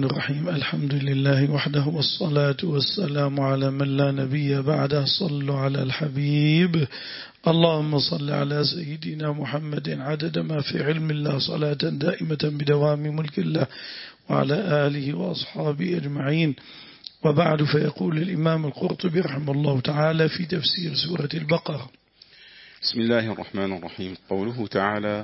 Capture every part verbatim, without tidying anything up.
الرحيم. الحمد لله وحده والصلاة والسلام على من لا نبي بعده. صلوا على الحبيب. اللهم صل على سيدنا محمد عدد ما في علم الله صلاة دائمة بدوام ملك الله وعلى آله وأصحابه أجمعين. وبعد، فيقول الإمام القرطبي رحمه الله تعالى في تفسير سورة البقرة: بسم الله الرحمن الرحيم. قوله تعالى: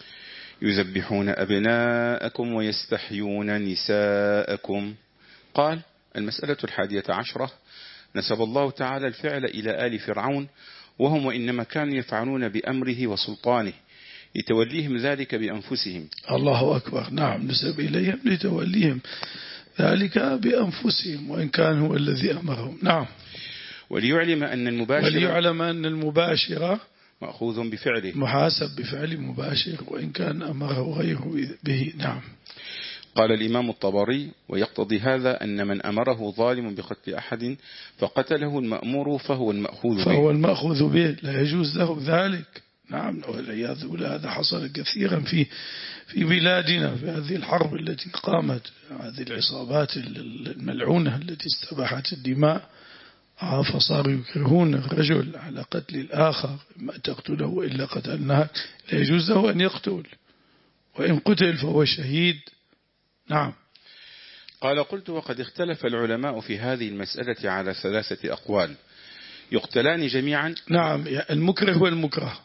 يذبحون أبناءكم ويستحيون نساءكم. قال: المسألة الحادية عشرة: نسب الله تعالى الفعل إلى آل فرعون، وهم وإنما كانوا يفعلون بأمره وسلطانه لتوليهم ذلك بأنفسهم. الله أكبر. نعم، نسب إليهم لتوليهم ذلك بأنفسهم، وإن كان هو الذي أمرهم. نعم. وليعلم أن المباشر وليعلم أن المباشرة مأخوذ بفعله، محاسب بفعل مباشر وإن كان أمره غيره به. نعم. قال الإمام الطبري: ويقتضي هذا أن من أمره ظالم بقتل أحد فقتله المأمور فهو المأخوذ به فهو المأخوذ به لا يجوز له ذلك. نعم، والعياذ بالله. هذا حصل كثيرا في في بلادنا في هذه الحرب التي قامت، هذه العصابات الملعونة التي استباحت الدماء، فصاروا يكرهون الرجل على قتل الآخر، ما تقتله وإلا قتلناك. لا يجوز له أن يقتل، وإن قتل فهو شهيد. نعم. قال: قلت: وقد اختلف العلماء في هذه المسألة على ثلاثة أقوال. يقتلان جميعا؟ نعم، المكره والمكره.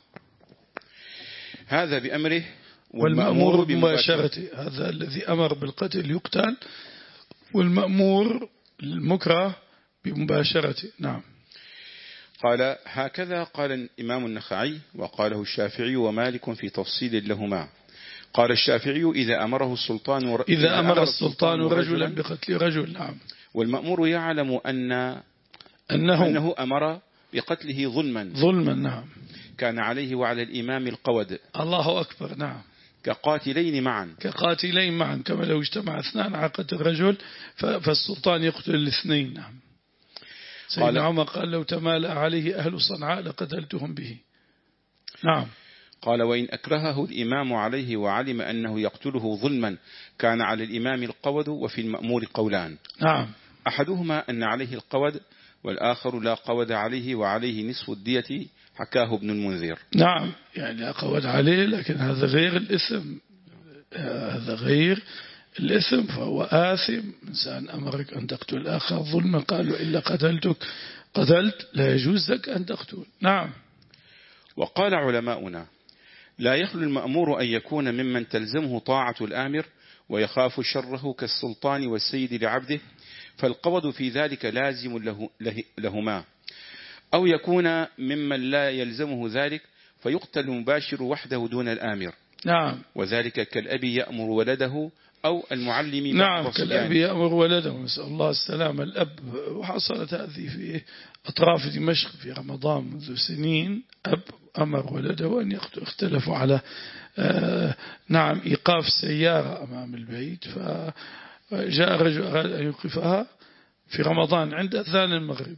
هذا بأمره والمأمور بمباشرته. هذا الذي أمر بالقتل يقتل، والمأمور المكره بمباشرته. نعم. قال: هكذا قال الإمام النخعي، وقاله الشافعي ومالك في تفصيل لهما. قال الشافعي: إذا أمره السلطان ور... إذا أمر السلطان رجلا بقتل رجل. نعم. والمأمور يعلم أن أنه, أنه أمر بقتله ظلما ظلما. نعم. كان عليه وعلى الإمام القود. الله أكبر. نعم. كقاتلين معا كقاتلين معا، كما لو اجتمع اثنان على قتل رجل فالسلطان يقتل الاثنين. نعم. سيدنا عمر قال: لو تمالأ عليه أهل صنعاء لقتلتهم به. نعم. قال: وإن أكرهه الإمام عليه وعلم أنه يقتله ظلما كان على الإمام القود، وفي المأمور قولان. نعم. أحدهما أن عليه القود، والآخر لا قود عليه وعليه نصف الدية، حكاه ابن المنذر. نعم، يعني لا قود عليه، لكن هذا غير الإثم، هذا غير الإثم، فهو آثم. إنسان أمرك أن تقتل الآخر ظلما، قالوا إلا قتلتك قتلت، لا يجوز لك أن تقتل. نعم. وقال علماؤنا: لا يخلو المأمور أن يكون ممن تلزمه طاعة الآمر ويخاف شره كالسلطان والسيد لعبده، فالقود في ذلك لازم له لهما، أو يكون ممن لا يلزمه ذلك فيقتل المباشر وحده دون الآمر. نعم. وذلك كالأب يأمر ولده أو المعلم. نعم، كالأب يأمر ولده، نسأل الله السلامة. الأب، وحصلت هذه في أطراف دمشق في رمضان منذ سنين، أب أمر ولده أن يقتل. اختلفوا على آه نعم إيقاف سيارة أمام البيت، فجاء رجل أراد أن يوقفها في رمضان عند أذان المغرب.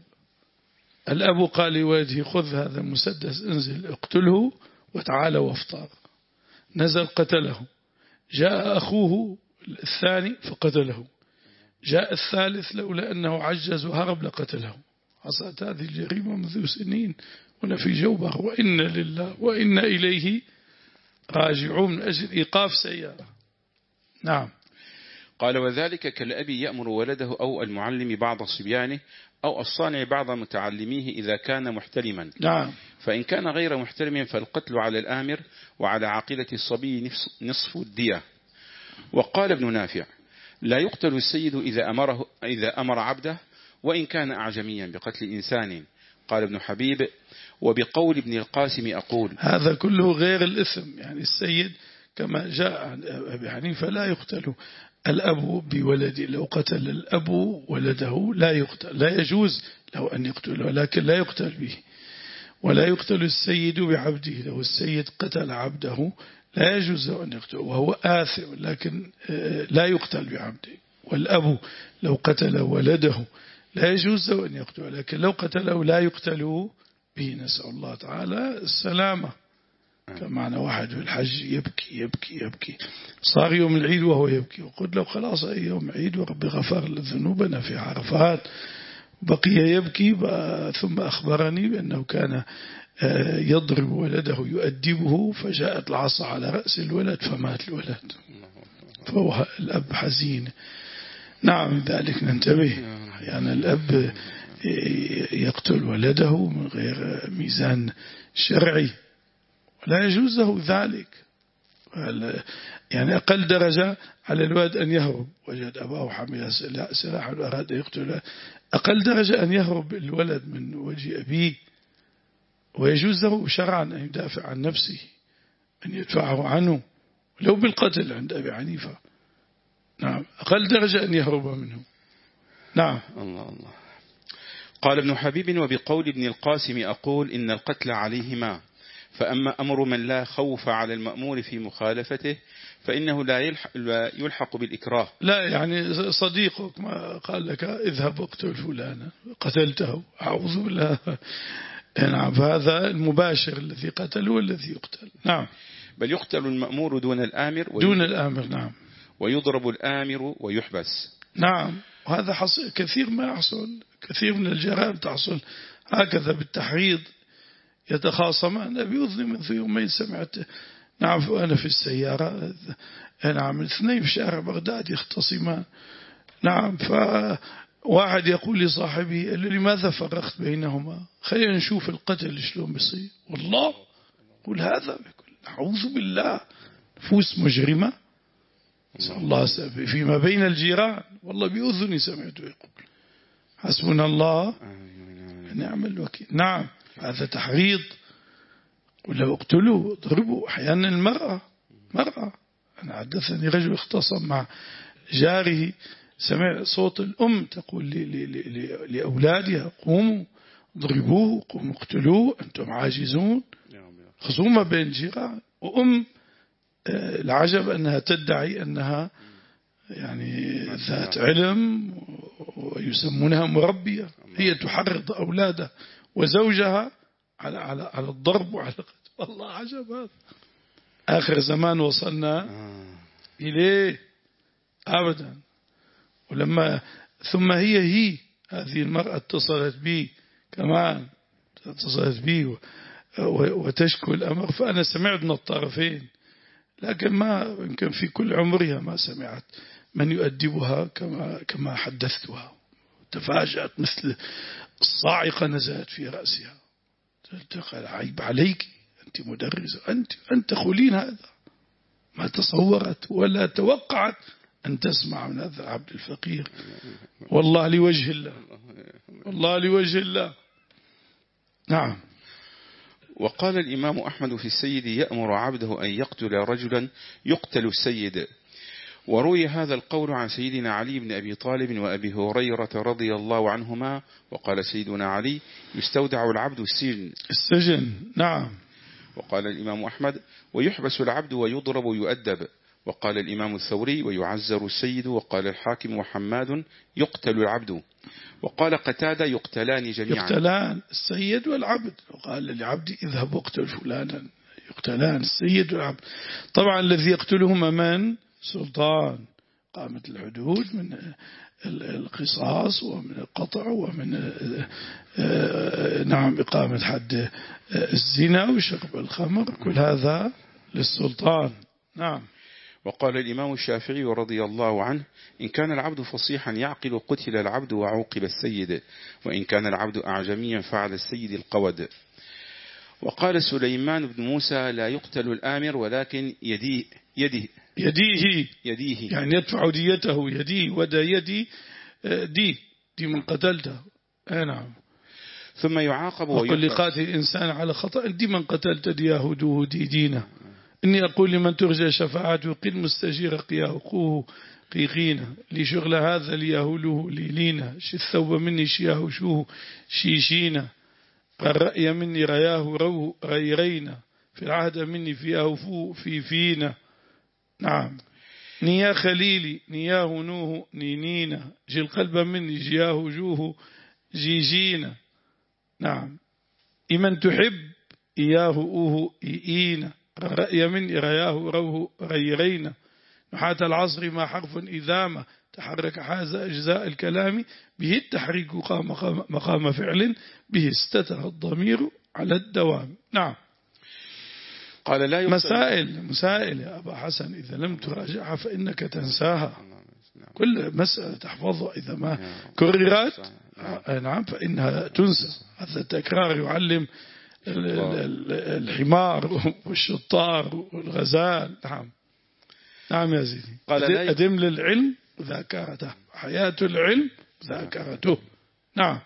الأب قال لولده: خذ هذا المسدس، انزل اقتله وتعال وافطر. نزل قتله. جاء أخوه الثاني فقتله. جاء الثالث لولا أنه عجز وهرب لقتله. حصلت هذه الجريمة منذ سنين هنا في جوبر، وإن لله وإن إليه راجعون، من أجل إيقاف سيارة. نعم. قال: وذلك كالأب يأمر ولده أو المعلم بعض صبيانه أو الصانع بعض متعلميه إذا كان محترما. نعم. فإن كان غير محترم فالقتل على الآمر، وعلى عاقلة الصبي نصف الدية. وقال ابن نافع: لا يقتل السيد إذا أمره إذا أمر عبده وإن كان أعجميا بقتل إنسان. قال ابن حبيب: وبقول ابن القاسم أقول. هذا كله غير الإثم، يعني السيد كما جاء عن أبي حنيفة لا يقتل الأب بولده. لو قتل الأب ولده لا يقتل، لا يجوز له أن يقتله، لكن لا يقتل به. ولا يقتل السيد بعبده، لو السيد قتل عبده لا يجوز له أن يقتله وهو آثم، لكن لا يقتل بعبده. والأب لو قتل ولده لا يجوز له أن يقتله، لكن لو قتله لا يقتل به. نسأل الله تعالى السلامة. كان معنا واحد في الحج يبكي يبكي يبكي، صار يوم العيد وهو يبكي، وقلت له خلاص أي يوم عيد وربي غفر ذنوبنا في عرفات، بقي يبكي. ثم أخبرني بأنه كان يضرب ولده يؤدبه، فجاءت العصا على رأس الولد فمات الولد، فهو الأب حزين. نعم ذلك ننتبه، يعني الأب يقتل ولده من غير ميزان شرعي ولا يجوز له ذلك. يعني أقل درجة على الولد أن يهرب، وجد أباه حامل سلاحا وأراد أن يقتله، أقل درجة أن يهرب الولد من وجه أبيه، ويجوز له شرعا أن يدافع عن نفسه، أن يدفعه عنه لو بالقتل عند أبي حنيفة. نعم أقل درجة أن يهرب منه. نعم. الله الله. قال ابن حبيب: وبقول ابن القاسم أقول إن القتل عليهما، فأما أمر من لا خوف على المأمور في مخالفته فإنه لا يلحق, لا يلحق بالإكراه. لا يعني صديقك ما قال لك اذهب اقتل فلانا قتلته، أعوذ بالله. نعم هذا المباشر الذي قتل هو الذي يقتل. نعم. بل يقتل المأمور دون الآمر دون الآمر. نعم. ويضرب الآمر ويحبس. نعم. وهذا حصل كثير ما يحصل، كثير من الجرائم تحصل هكذا بالتحريض، يتخاصمان. أبي أذني منذ يومين سمعت، نعم وأنا في السيارة، نعم الاثنين في شارع بغداد يختصمان. نعم فواحد يقول لصاحبه قال له لماذا فرقت بينهما، خلينا نشوف القتل شلون بيصير. والله قل هذا بكل أعوذ بالله، نفوس مجرمة الله فيما بين الجيران. والله بأذني سمعته يقول حسبنا الله ونعم الوكيل. نعم هذا تحريض. ولو اقتلوا اضربوا. أحيانا المرأة مرأة أنا حدثني رجل اختصم مع جاره، سمع صوت الأم تقول لأولادها قوموا اضربوه، قوموا اقتلوه، أنتم عاجزون. خصومة بين جيران، وأم العجب أنها تدعي أنها يعني ذات علم ويسمونها مربية، هي تحرض أولادها وزوجها على على على الضرب وعلى القتل. والله عجب هذا. آخر زمان وصلنا إليه أبدا. ولما ثم هي هي هذه المرأة اتصلت بي كمان، اتصلت بي وتشكو الأمر، فأنا سمعت من الطرفين، لكن ما يمكن في كل عمرها ما سمعت من يؤدبها كما كما حدثتها. تفاجأت مثل الصاعقة نزلت في رأسها. قال عيب عليك، أنت مدرسة، أنت أنت تقولين هذا. ما تصورت ولا توقعت أن تسمع من هذا العبد الفقير. والله لوجه الله، والله لوجه الله. نعم. وقال الإمام أحمد في السيد: يأمر عبده أن يقتل رجلا يقتل السيد. وروي هذا القول عن سيدنا علي بن أبي طالب وأبي هريرة رضي الله عنهما. وقال سيدنا علي: يستودع العبد السجن السجن. نعم. وقال الإمام أحمد: ويحبس العبد ويضرب ويؤدب. وقال الإمام الثوري: ويعزر السيد. وقال الحاكم وحماد: يقتل العبد. وقال قتادة: يقتلان جميعا. يقتلان السيد والعبد. وقال للعبد اذهب اقتل فلانا. يقتلان السيد والعبد. طبعا الذي يقتلهما من؟ سلطان قامت الحدود من القصاص ومن القطع ومن نعم إقامة حد الزنا وشرب الخمر، كل هذا للسلطان. نعم. وقال الإمام الشافعي رضي الله عنه: إن كان العبد فصيحا يعقل قتل العبد وعوقب السيد، وإن كان العبد أعجميا فعل السيد القود. وقال سليمان بن موسى: لا يقتل الآمر ولكن يديه يده يديه يديه يعني يدفع ديته، يديه ودا يدي دي دي من قتلته. نعم. ثم يعاقب وقل لقاتل الإنسان على خطأ دي من قتلت دياه دوه دي دينه. إني أقول لمن ترجى شفاعته قل مستجير قياه قوه قيقينا لشغل هذا ليهوله ليلينا شي الثوب مني شياه شوه شيشينا الرأي مني رياه روه غيرينا في العهد مني فياه فو في فينا. نعم. نيا خليلي نياه نوه نينينا جي القلب مني جياه جوه جيجينا. نعم. إمن تحب إياه أوه إينا رأي من رياه روه غيرينا نحاة العصر ما حرف إذا ما تحرك حاز أجزاء الكلام به التحريك قام مقام فعل به استتر الضمير على الدوام. نعم. قال لا مسائل مسائل يا أبا حسن إذا لم تراجعها فإنك تنساها. كل مسألة تحفظها إذا ما كررت نعم فإنها تنسى. هذا التكرار يعلم الحمار والشطار والغزال. نعم نعم يا سيدي. أدم للعلم ذاكرته حياة العلم ذاكرته. نعم.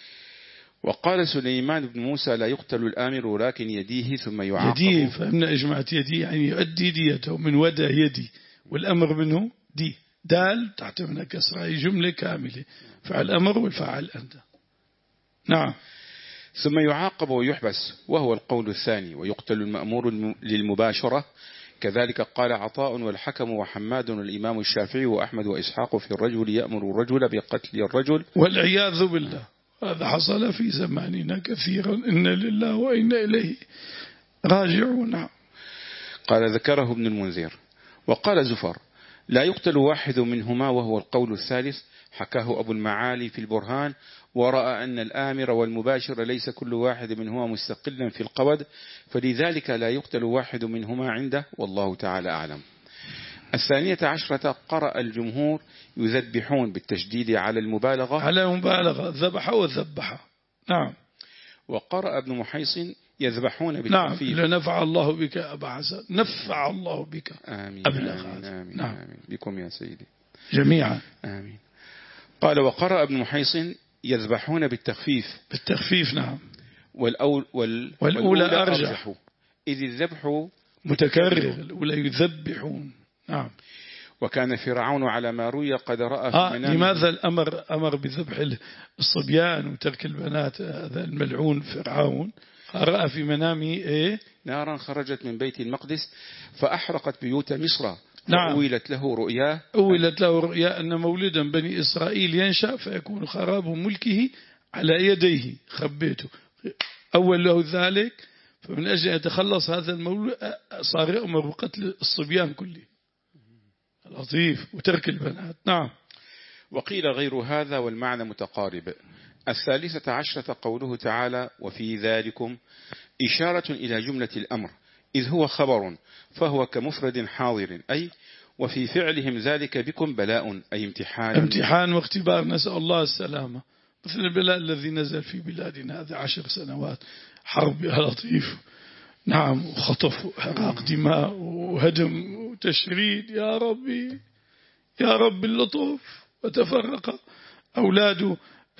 وقال سليمان بن موسى لا يقتل الآمر ولكن يديه ثم يعاقب. يديه فهمنا إجمعت يديه يعني يؤدي ديته من ودى يدي والأمر منه دي دال تحت من كسرة جملة كاملة فعل أمر والفاعل أنت. نعم. ثم يعاقب ويحبس وهو القول الثاني ويقتل المأمور للمباشرة كذلك قال عطاء والحكم وحماد والإمام الشافعي وأحمد وإسحاق في الرجل يأمر الرجل بقتل الرجل والعياذ بالله. هذا حصل في زماننا كثيرا إن لله وإنا إليه راجعون. قال ذكره ابن المنذر. وقال زفر لا يقتل واحد منهما وهو القول الثالث حكاه أبو المعالي في البرهان ورأى أن الآمر والمباشر ليس كل واحد منهما مستقلا في القود فلذلك لا يقتل واحد منهما عنده والله تعالى أعلم. الثانية عشرة قرأ الجمهور يذبحون بالتشديد على المبالغة على المبالغة ذبح وذبح. نعم. وقرأ ابن محيصن يذبحون بالتخفيف. نعم لنفع الله بك أبا حسن نفع الله بك. آمين آمين, آمين, نعم. آمين بكم يا سيدي جميعا. آمين. قال وقرأ ابن محيصن يذبحون بالتخفيف. بالتخفيف. نعم. والأول وال والأولى أرجح إذ الذبح متكرر الأولى يذبحون. نعم. وكان فرعون على ما روي قد رأى في آه منامه. لماذا الأمر أمر بذبح الصبيان وترك البنات؟ هذا الملعون فرعون رأى في منامه إيه؟ نارا خرجت من بيت المقدس فأحرقت بيوت مصر. نعم. أولت له رؤياه أولت له رؤيا أن مولدا بني إسرائيل ينشأ فيكون خراب ملكه على يديه خبيته أول له ذلك فمن أجل أن يتخلص هذا المولود صار يأمر بقتل الصبيان كله لطيف وترك البنات. نعم. وقيل غير هذا والمعنى متقارب. الثالثة عشرة قوله تعالى وفي ذلكم إشارة إلى جملة الأمر إذ هو خبر فهو كمفرد حاضر أي وفي فعلهم ذلك بكم بلاء أي امتحان امتحان واختبار نسأل الله السلامة مثل البلاء الذي نزل في بلادنا هذه عشر سنوات حرب يا لطيف. نعم. وخطف وحراق دماء وهدم وتشريد يا ربي يا رب اللطف وتفرق أولاد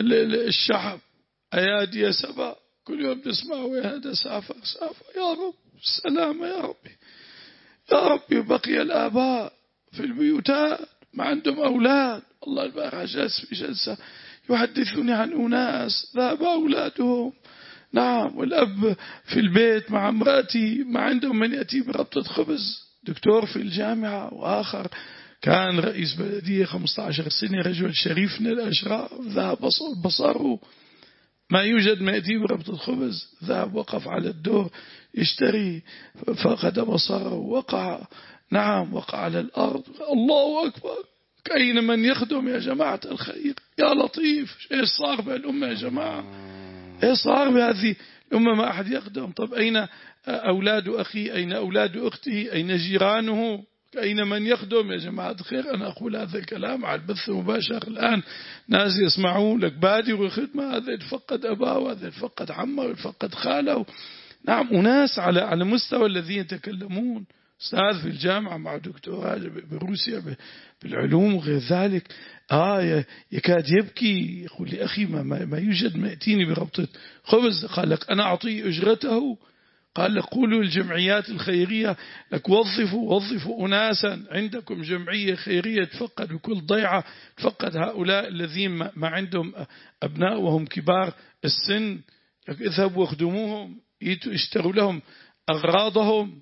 الشعب أيادي سبا كل يوم نسمعه يا هذا سافر سافر يا رب السلامة يا ربي يا ربي. بقي الآباء في البيوتات ما عندهم أولاد. الله البارح جالس في جلسة يحدثني عن أناس ذهب أولادهم. نعم. والأب في البيت مع امرأتي ما عندهم من يأتي بربطة خبز. دكتور في الجامعة وآخر كان رئيس بلدية خمسة عشر سنة رجل شريف من الأشراف ذهب بصره ما يوجد ما يأتي بربطة خبز ذهب وقف على الدور يشتري فقد بصره وقع. نعم. وقع على الأرض. الله أكبر. أين من يخدم يا جماعة الخير يا لطيف؟ إيش صار بهالأمة يا جماعة؟ إيش صار بهذه الأمة ما أحد يخدم؟ طب أين أولاد أخي؟ أين أولاد أختي؟ أين جيرانه؟ أين من يخدم يا جماعة الخير؟ أنا أقول هذا الكلام على البث المباشر الآن ناس يسمعون لك بادر الخدمة هذا يتفقد أباه وهذا يتفقد عمه ويتفقد خاله. نعم. وناس على على مستوى الذين يتكلمون أستاذ في الجامعة مع دكتوراه بروسيا بالعلوم وغير ذلك آه يكاد يبكي يقول لي أخي ما, ما يوجد ما يأتيني بربطة خبز. قال لك أنا أعطيه أجرته. قال لك قولوا الجمعيات الخيرية لك وظفوا وظفوا أناسا عندكم جمعية خيرية تفقد بكل ضيعة تفقد هؤلاء الذين ما عندهم أبناء وهم كبار السن لك اذهبوا واخدموهم يشتروا لهم أغراضهم.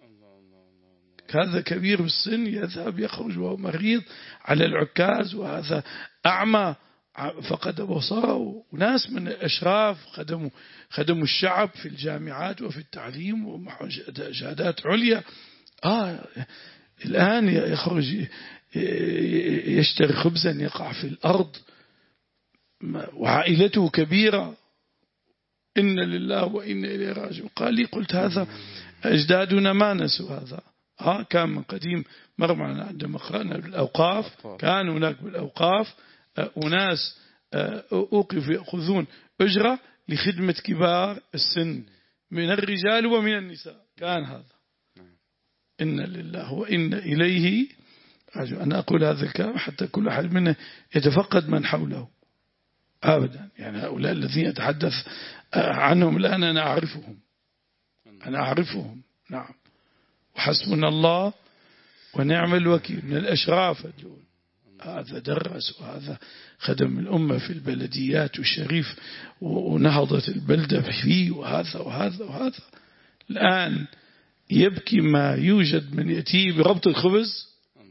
هذا كبير بالسن يذهب يخرج وهو مريض على العكاز وهذا أعمى فقد بصره، وناس من الأشراف خدموا خدموا الشعب في الجامعات وفي التعليم ومعهم شهادات عليا. آه الآن يخرج يشتري خبزا يقع في الأرض وعائلته كبيرة. إن لله وإن إليه راجعون. قال لي قلت هذا أجدادنا ما نسوا هذا. ها كان من قديم مر معنا عندما قرأنا بالأوقاف، كان هناك بالأوقاف أناس أوقفوا يأخذون أجرة لخدمة كبار السن من الرجال ومن النساء. كان هذا. إن لله وإن إليه راجعون. أنا أقول هذا الكلام حتى كل أحد منا يتفقد من حوله. أبدا يعني هؤلاء الذين يتحدث عنهم الآن أنا أعرفهم أنا أعرفهم نعم، وحسبنا الله ونعم الوكيل من الأشراف دول. هذا درس وهذا خدم الأمة في البلديات والشريف ونهضت البلدة فيه وهذا وهذا وهذا. الآن يبكي ما يوجد من يأتي بربط الخبز.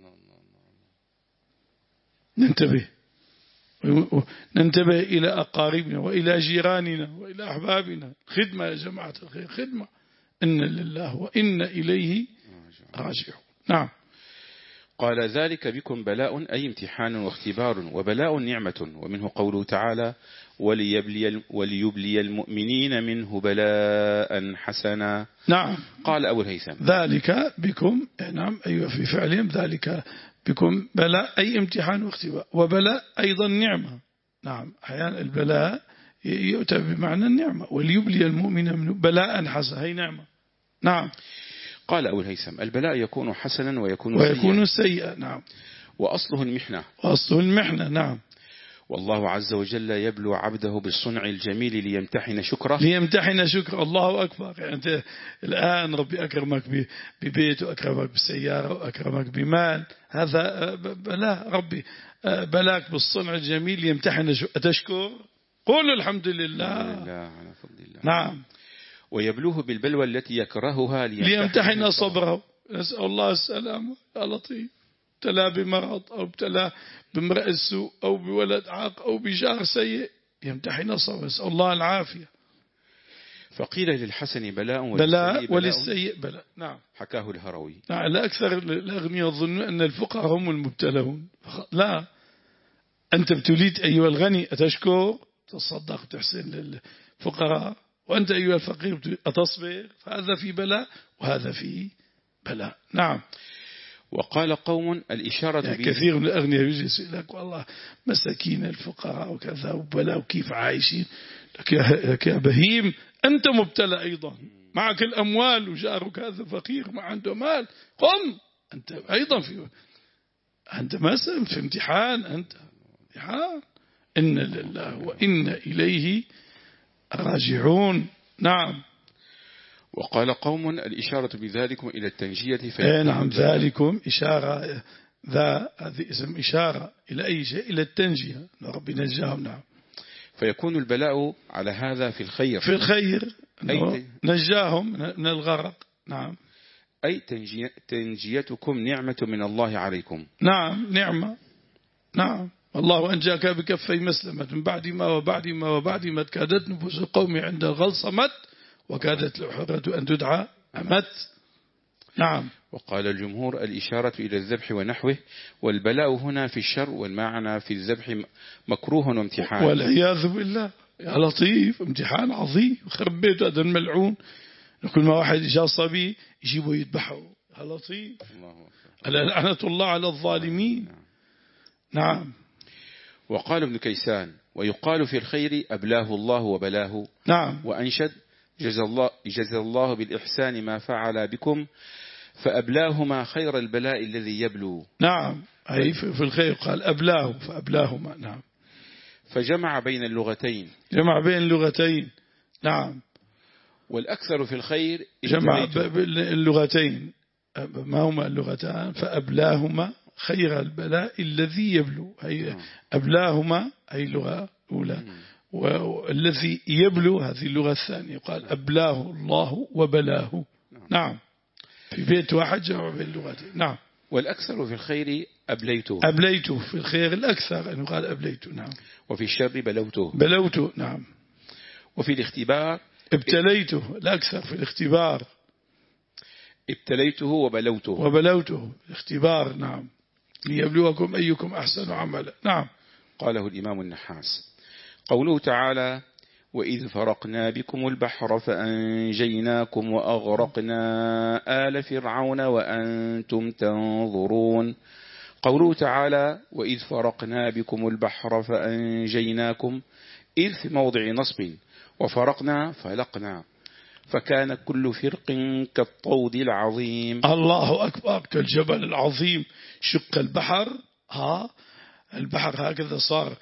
ننتبه ننتبه إلى أقاربنا وإلى جيراننا وإلى أحبابنا. خدمة يا جماعة الخير، خدمة. إن لله وإن إليه راجعون. نعم. قال ذلك بكم بلاء أي امتحان واختبار، وبلاء نعمة، ومنه قوله تعالى وليبلي, وليبلي المؤمنين منه بلاء حسنا. نعم. قال أبو الهيثم ذلك بكم نعم أيوة في فعلهم ذلك بكم بلاء أي امتحان واختبار، وبلاء أيضا نعمة. نعم أحيانا البلاء يؤتى بمعنى النعمة. وليبلي المؤمن منه بلاء حسنا هي نعمة. نعم. قال أبو الهيثم البلاء يكون حسنا ويكون, ويكون سيئا. نعم. وأصله المحنة وأصله المحنة. نعم. والله عز وجل يبلو عبده بالصنع الجميل ليمتحن شكره ليمتحن شكره. الله أكبر. يعني أنت الآن ربي أكرمك ببيت وأكرمك بالسيارة وأكرمك بمال، هذا بلاء ربي بلاك بالصنع الجميل ليمتحن شكره. أتشكر؟ قول الحمد لله. على فضل الله. نعم. ويبلوه بالبلوى التي يكرهها ليمتحن, ليمتحن صبره. نسأل الله السلامة يا لطيف. ابتلى بمرض أو ابتلى بامرأة سوء أو بولد عاق أو بجار سيء يمتحن صبره. نسأل الله العافية. فقيل للحسن بلاء بلاء وللسيء بلاء. نعم. حكاه الهروي. نعم. لا أكثر الأغنياء يظنون أن الفقراء هم المبتلون. لا، أنت ابتليت أيها الغني أتشكر تصدق تحسن للفقراء، وأنت أيها الفقير أتصبر، فهذا في بلاء وهذا في بلاء. نعم. وقال قوم الإشارة يعني كثير من الأغنياء يجلس لك والله مساكين الفقراء وكذا وبلاء وكيف عايشين. لك يا بهيم أنت مبتلى أيضا، معك الأموال وجارك هذا فقير ما عنده مال، قم أنت أيضا في أنت مثلا في امتحان. أنت امتحان. إن لله وإن إليه راجعون. نعم. وقال قوم الإشارة بذلكم إلى التنجية. في نعم ذلكم إشارة، ذا هذه اسم إشارة إلى أي شيء؟ إلى التنجية. ربي نجاهم. نعم. فيكون البلاء على هذا في الخير في الخير نجاهم من الغرق. نعم. أي تنجي تنجيتكم نعمة من الله عليكم. نعم نعمة. نعم. الله أنجاك بكفي مسلمة من بعد ما وبعد ما وبعد ما كادت نفوس القوم عند الغلص مت وكادت الحرة أن تدعى أمت. نعم. وقال الجمهور الإشارة إلى الذبح ونحوه، والبلاء هنا في الشر والمعنى في الذبح مكروه وامتحان. والعياذ بالله. يا لطيف امتحان عظيم. خرب بيته هذا الملعون. كل ما واحد جاء صبي يجيبه يذبحه. يا لطيف. لعنة الله على الظالمين. نعم. وقال ابن كيسان ويقال في الخير أبلاه الله وبلاه. نعم. وأنشد جزى الله, جزى الله بالإحسان ما فعل بكم فأبلاهما خير البلاء الذي يبلو. نعم. أي في الخير قال أبلاه فأبلاهما. نعم. فجمع بين اللغتين. جمع بين اللغتين. نعم. والأكثر في الخير جمع اللغتين. ما هما اللغتان؟ فأبلاهما خير البلاء الذي يبلو. هي أبلاهما أي لغة أولى، والذي يبلو هذه اللغة الثانية. قال أبلاه الله وبلاه. نعم. في بيت واحد جمع بين اللغتين. نعم. والأكثر في الخير أبليته أبليته في الخير الأكثر أنه قال أبليته. نعم. وفي الشر بلوته بلوته. نعم. وفي الاختبار ابتليته الأكثر في الاختبار. ابتليته وبلوته وبلوته الاختبار. نعم. ليبلوكم أيكم أحسن عملا. نعم. قاله الإمام النحاس. قوله تعالى وإذ فرقنا بكم البحر فأنجيناكم وأغرقنا آل فرعون وأنتم تنظرون. قوله تعالى وإذ فرقنا بكم البحر فأنجيناكم، إذ في موضع نصب، وفرقنا فلقنا، فكان كل فرق كالطود العظيم. الله أكبر. كالجبل العظيم شق البحر. ها البحر هكذا صار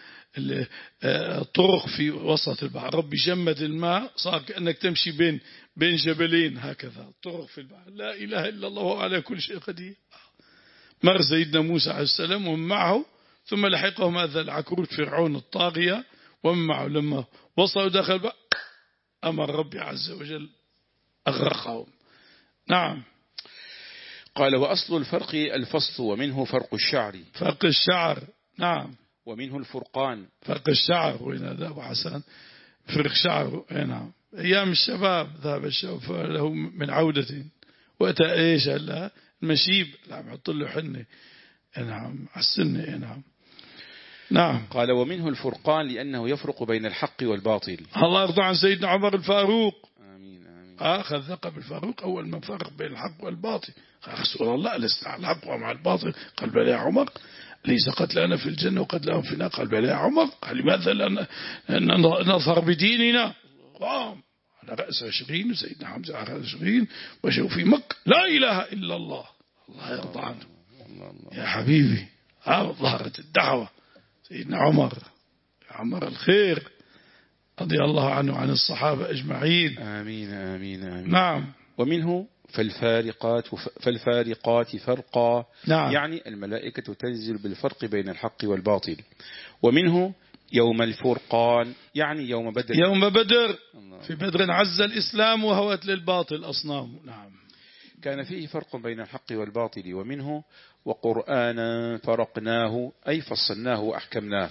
طرق في وسط البحر. ربي جمد الماء صار كأنك تمشي بين بين جبلين هكذا طرق في البحر. لا إله إلا الله على كل شيء قدير. مر سيدنا موسى عليه السلام ومن معه، ثم لحقهم هذا العكروت فرعون الطاغية ومن معه. لما وصلوا داخل البحر أمر ربي عز وجل أغرقهم. نعم. قال وأصل الفرق الفصل، ومنه فرق الشعر. فرق الشعر. نعم. ومنه الفرقان. فرق الشعر. وين هذا أبو حسن؟ فرق شعر. نعم. أيام الشباب ذهب الشباب له من عودة وأتى إيش هلا المشيب. نعم. يحط له حنة. نعم. على السنة. نعم. نعم. قال ومنه الفرقان لأنه يفرق بين الحق والباطل. الله يرضى عن سيدنا عمر الفاروق. آمين آمين. أخذ ثقب الفاروق أول ما فرق بين الحق والباطل. قال رسول الله لسنا على الحق ومع الباطل. قال بلى يا عمر، ليس قتلنا في الجنة وقتلهم في النار. قال بلى يا عمر. قال لماذا لا نظهر بديننا؟ قام على رأس عشرين وسيدنا حمزة على رأس عشرين وشو في مكة لا إله إلا الله. الله يرضى عنه يا حبيبي. ها ظهرت الدعوة. سيدنا عمر عمر الخير رضي الله عنه عن الصحابة أجمعين. آمين آمين آمين. نعم. ومنه فالفارقات فالفارقات فرقا. نعم. يعني الملائكة تنزل بالفرق بين الحق والباطل. ومنه يوم الفرقان، يعني يوم بدر. يوم بدر. في بدر عز الإسلام وهوت للباطل أصنام. نعم. كان فيه فرق بين الحق والباطل. ومنه وقرآنا فرقناه، أي فصلناه وأحكمناه.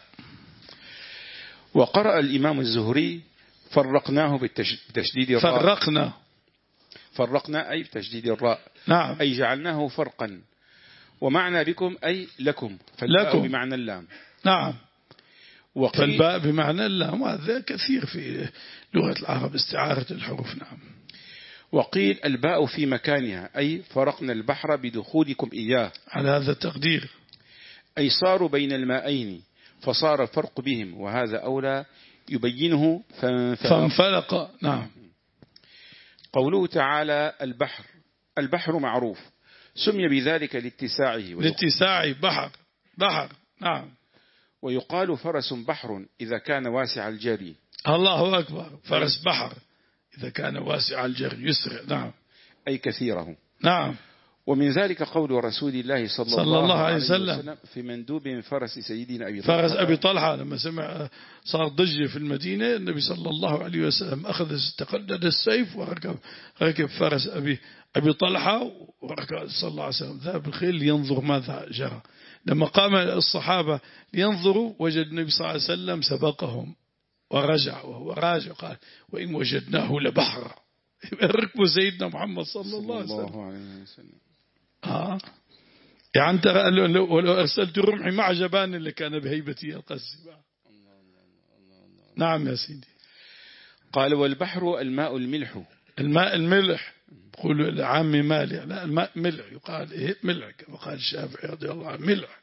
وقرأ الإمام الزهري فرقناه بتشديد الراء. فرقنا. فرقنا أي بتشديد الراء. نعم. أي جعلناه فرقا. ومعنى بكم أي لكم، فالباء لكم بمعنى اللام. نعم. وقيل فالباء بمعنى اللام. هذا كثير في لغة العرب استعارة الحروف. نعم. وقيل الباء في مكانها، أي فرقنا البحر بدخولكم إياه، على هذا التقدير. أي صاروا بين المائين فصار الفرق بهم، وهذا أولى يبينه فانفلق. فانفلق. نعم. قوله تعالى البحر، البحر معروف سمي بذلك لاتساعه. لاتساعه بحر بحر. نعم. ويقال فرس بحر إذا كان واسع الجري. الله أكبر. فرس بحر إذا كان واسع الجري يسرع. نعم. أي كثيره. نعم. ومن ذلك قول رسول الله صلى, صلى الله, الله عليه وسلم, وسلم في مندوب فرس سيدنا أبي طلحة. فرس أبي طلحة لما سمع صار ضجة في المدينة، النبي صلى الله عليه وسلم أخذ تقلد السيف وركب ركب فرس أبي أبي طلحة وركب صلى الله عليه وسلم ذهب الخيل لينظر ماذا جرى. لما قام الصحابة لينظروا وجد النبي صلى الله عليه وسلم سبقهم ورجع، وهو راجع قال وإن وجدناه لبحر. ركبوا سيدنا محمد صلى الله عليه وسلم. آه. يعني ترى ولو أرسلت رمحي مع جبان اللي كان بهيبتي القسي. نعم يا سيدي. قال والبحر الماء الملح. الماء الملح يقولوا العام مالح، لا الماء ملح يقال إيه ملح كما قال الشافعي رضي الله عنه ملح.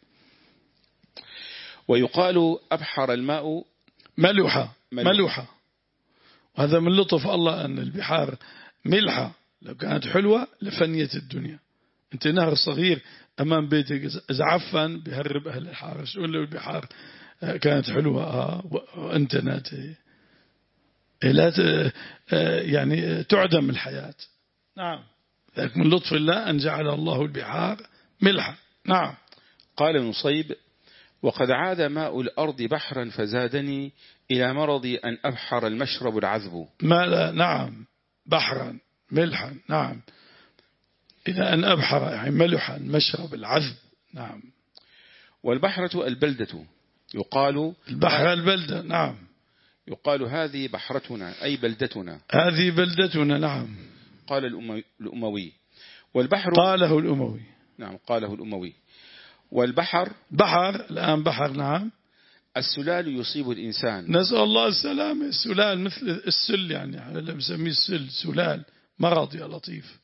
ويقال أبحر الماء ملوحة ملوحة. وهذا من لطف الله أن البحار ملحة، لو كانت حلوة لفنيت الدنيا. انت نهر صغير امام بيتك اذا عفن بيهرب اهل الحاره. شلون لو البحار كانت حلوه اه وانت ناتي لا يعني تعدم الحياه. نعم. ذلك من لطف الله ان جعل الله البحار ملحا. نعم. قال نصيب وقد عاد ماء الارض بحرا فزادني الى مرضي ان ابحر المشرب العذب. ما نعم بحرا ملحا. نعم. إلى أن أبحر يعني ملحا مشرب العذب. نعم. والبحرة البلدة يقال البحر البلدة نعم. يقال هذه بحرتنا أي بلدتنا. هذه بلدتنا نعم. قال الأموي والبحر قاله الأموي نعم قاله الأموي. والبحر بحر الآن بحر نعم. السلال يصيب الإنسان. نسأل الله السلامة. السلال مثل السل يعني اللي مسميه السل سلال مرض يا لطيف.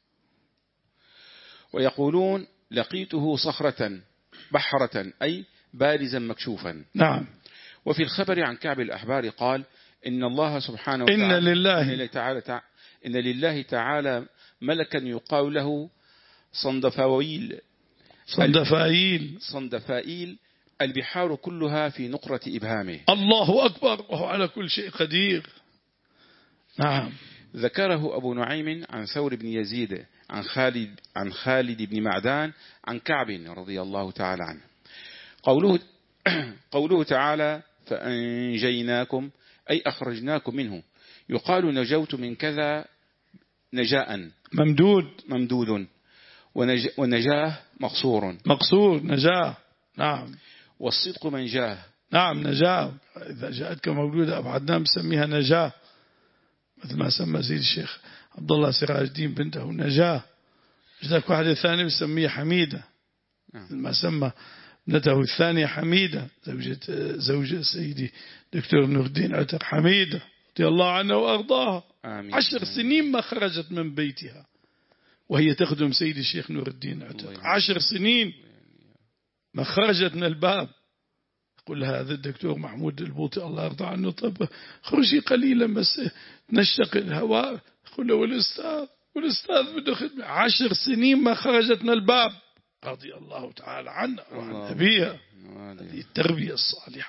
ويقولون لقيته صخرة بحرة أي بارزا مكشوفا. نعم. وفي الخبر عن كعب الأحبار قال إن الله سبحانه وتعالى إن لله إن, تعالى إن لله تعالى ملكا يقال له صندفاويل صندفايل صندفائيل البحار كلها في نقرة إبهامه. الله أكبر وهو على كل شيء قدير. نعم. ذكره أبو نعيم عن ثور بن يزيد عن خالد عن خالد بن معدان عن كعب رضي الله تعالى عنه. قوله قوله تعالى فأنجيناكم أي أخرجناكم منه. يقال نجوت من كذا نجاء ممدود ممدود ونج ونجاه مقصور مقصور نجاه. نعم. والصدق منجاه. نعم نجاه. إذا جاءتك مولودة أبو عدنان بسميها نجاه مثل ما سمى زيد الشيخ عبد الله سراج الدين بنته نجاه. جدك واحدة ثانية بسميها حميدة مثل ما سمى ابنته الثانية حميدة زوجة زوجة سيدي دكتور نور الدين عتق حميدة رضي الله عنها وأرضاها. آمين. عشر سنين ما خرجت من بيتها وهي تخدم سيدي الشيخ نور الدين عتق. عشر سنين ما خرجت من الباب. يقول لها هذا الدكتور محمود البوطي الله يرضى عنه طب خرجي قليلا بس نشتق الهواء. يقول له والأستاذ والأستاذ بده خدمة. عشر سنين ما خرجت من الباب رضي الله تعالى عنها وعن أبيها. هذه التربية الصالحة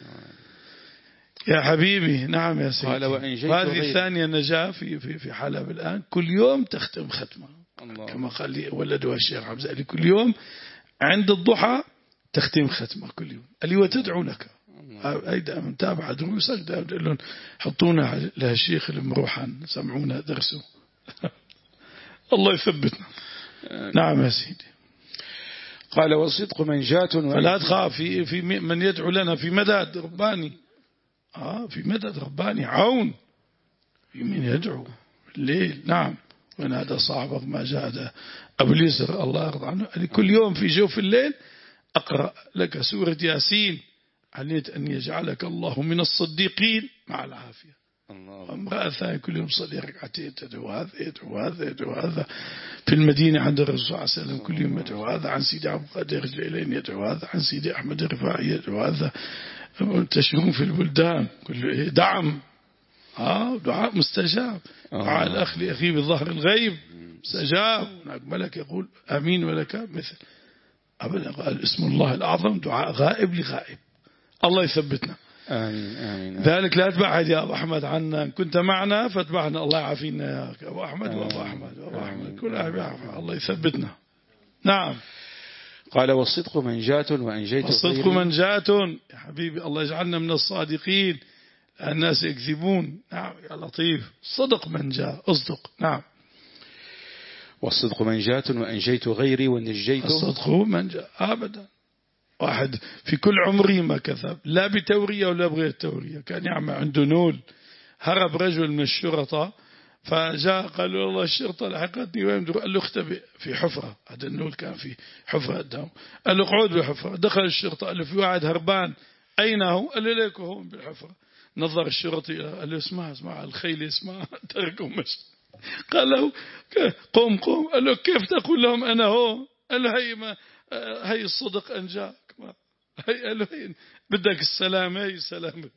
يا حبيبي. نعم يا سيدي. وهذه الثانية نجاة في في في حلب الآن كل يوم تختم ختمة كما قال لي ولدها الشيخ عبد الزالي كل يوم عند الضحى تختم ختمة كل يوم. قال لي وتدعو لك. أيضا متابعة دروسك دائما لهم حطونا لها الشيخ المروحان سمعونا درسه. الله يثبتنا. نعم يا سيدي. قال والصدق منجاة فلا تخاف في في من يدعو لنا في مدد رباني. آه في مدد رباني عون في من يدعو الليل. نعم. ونادى صاحبك ما جاء أبو اليسر الله يرضى عنه كل يوم في جوف الليل أقرأ لك سورة ياسين عليت أن يجعلك الله من الصديقين مع العافية. امرأة ثانية كل يوم صلي ركعتين تدعو هذا يدعو هذا يدعو هذا. في المدينة عند الرسول صلى الله عليه وسلم كل يوم يدعو هذا عن سيدي عبد القادر الجيلاني يدعو هذا عن سيدي أحمد الرفاعي يدعو هذا. منتشرون في البلدان كل دعم آه دعاء مستجاب. دعاء الأخ لأخيه بالظهر الغيب مستجاب. هناك ملك يقول آمين ولك مثل أبدا. قال اسم الله الأعظم دعاء غائب لغائب. الله يثبتنا. آمين آمين. ذلك لا تبعد يا أبو أحمد عنا كنت معنا فاتبعنا. الله يعافينا يا أبو أحمد وأبو أحمد وأبو أحمد كل أحد الله يثبتنا. نعم. قال والصدق منجاة وأنجيت الصدق منجاة يا حبيبي. الله يجعلنا من الصادقين. الناس يكذبون. نعم يا لطيف. صدق منجاة أصدق. نعم. والصدق منجاة وأنجيت غيري ونجيت. الصدق منجاة أبدا. واحد في كل عمره ما كذب لا بتورية ولا بغير تورية. كان يعمل عنده نول. هرب رجل من الشرطة فجاء قال له والله الشرطة لحقتني وين. قال له اختبئ في حفرة. هذا النول كان في حفرة قدام. قال له اقعد بالحفرة. دخل الشرطة قال له في واحد هربان أين هو. قال له ليك هون بالحفرة. نظر الشرطي قال له اسمع اسمع الخيل اسمع تركوا مشي. قال له قوم قوم. قال له كيف تقول لهم أنا هو. قال له هي ما هي الصدق أنجاك. هي قال له هي بدك السلام. هي سلامة.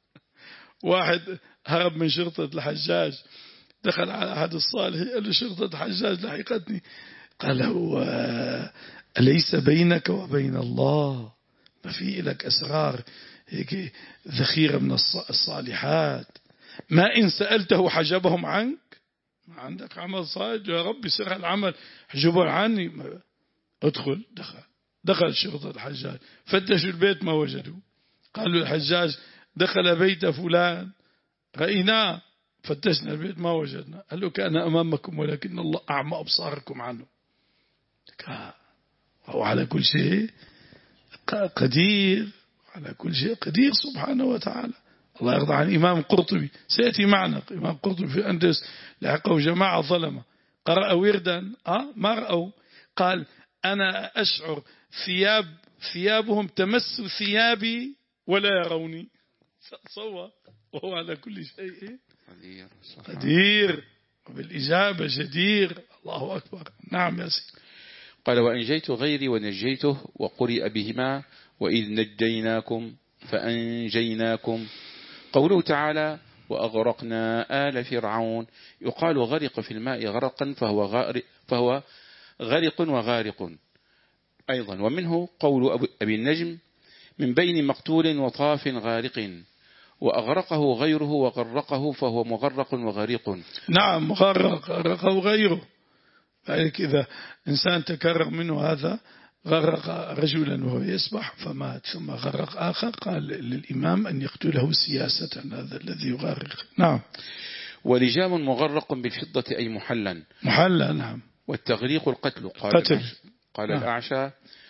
واحد هرب من شرطة الحجاج دخل على أحد الصالح قال له شرطة الحجاج لحقتني. قال له أليس بينك وبين الله ما في لك أسرار هيك ذخيرة من الصالحات ما إن سألته حجبهم عنك. ما عندك عمل صالح يا رب سر العمل حجبه عني. ادخل. دخل دخل شرطة الحجاج فتشوا البيت ما وجدوا. قالوا الحجاج دخل بيت فلان رأيناه فتشنا البيت ما وجدنا. قال له كان أمامكم ولكن الله أعمى أبصاركم عنه. وهو على كل شيء قدير على كل شيء قدير سبحانه وتعالى. الله يرضى عن الإمام قرطبي، سيأتي معنا إمام قرطبي في الأندلس لحقه جماعة ظلمة قرأ وردا أه ما رأوا، قال أنا أشعر ثياب ثيابهم تمس ثيابي ولا يروني. تصور وهو على كل شيء قدير قدير وبالإجابة جدير. الله أكبر. نعم يا سيدي. قال وأنجيت غيري ونجيته وقرئ بهما وإذ نجيناكم فأنجيناكم. قوله تعالى وأغرقنا آل فرعون، يقال غرق في الماء غرقا فهو غارق, فهو غرق وغارق أيضا. ومنه قول أبي النجم من بين مقتول وطاف غارق، وأغرقه غيره وغرقه فهو مغرق وغريق. نعم مغرق غرقه غيره. فذلك إذا إنسان تكرر منه هذا غرق رجلا وهو يسبح فمات ثم غرق آخر، قال للإمام أن يقتله سياسة هذا الذي يغرق. نعم. ولجام مغرق بالفضة أي محلا محلا. نعم. والتغريق القتل. قال قتل. قال نعم. الأعشى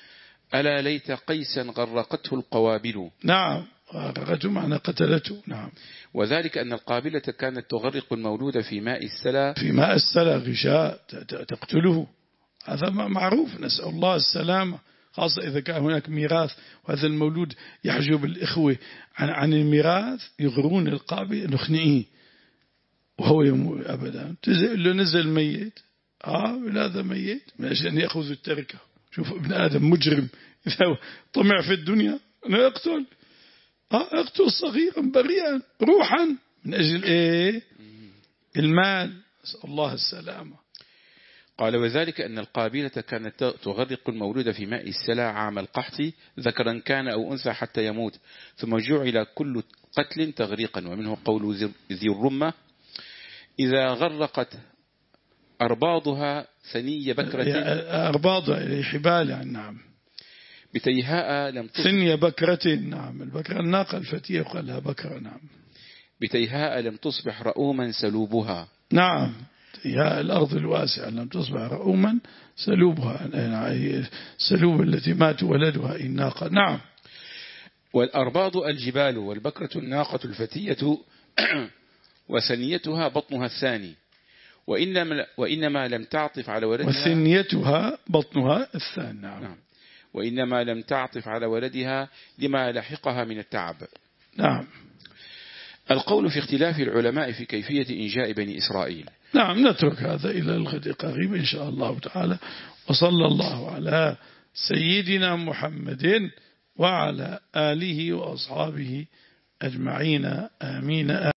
ألا ليت قيسا غرقته القوابل. نعم غرقته معنى قتلته. نعم. وذلك أن القابلة كانت تغرق المولود في ماء السلا في ماء السلا غشاء تقتله، هذا معروف، نسأل الله السلامة، خاصة إذا كان هناك ميراث وهذا المولود يحجب الإخوة عن عن الميراث، يغرون القابل نخنئيه وهو يموت أبدا. له نزل ميت آه هذا ميت من أجل أن يأخذ التركة. شوف ابن آدم مجرم إذا طمع في الدنيا أنا أقتل آه أقتل صغيرا بريئا روحا من أجل إيه المال. نسأل الله السلامة. قال وذلك أن القابلة كانت تغرق المولود في ماء السلا عام القحط ذكرا كان أو أنثى حتى يموت، ثم جعل كل قتل تغريقا. ومنه قول ذي الرمة إذا غرقت أرباضها ثني بكرة. أرباضها حبال يعني. نعم. بتيهاء لم تصبح ثني بكرة. نعم البكرة الناقة الفتية قال لها بكرة. نعم. بتيهاء لم تصبح رؤوما سلوبها. نعم تيهاء الأرض الواسعة لم تصبح رؤوما سلوبها، يعني سلوب التي مات ولدها الناقة. نعم. والأرباض الجبال والبكرة الناقة الفتية وثنيتها بطنها الثاني، وإنما, وإنما لم تعطف على ولدها وثنيتها بطنها الثاني. نعم. نعم. وإنما لم تعطف على ولدها لما لحقها من التعب. نعم. القول في اختلاف العلماء في كيفية إنجاء بني إسرائيل. نعم نترك هذا إلى الغد قريب إن شاء الله تعالى. وصلى الله على سيدنا محمد وعلى آله وأصحابه أجمعين آمين.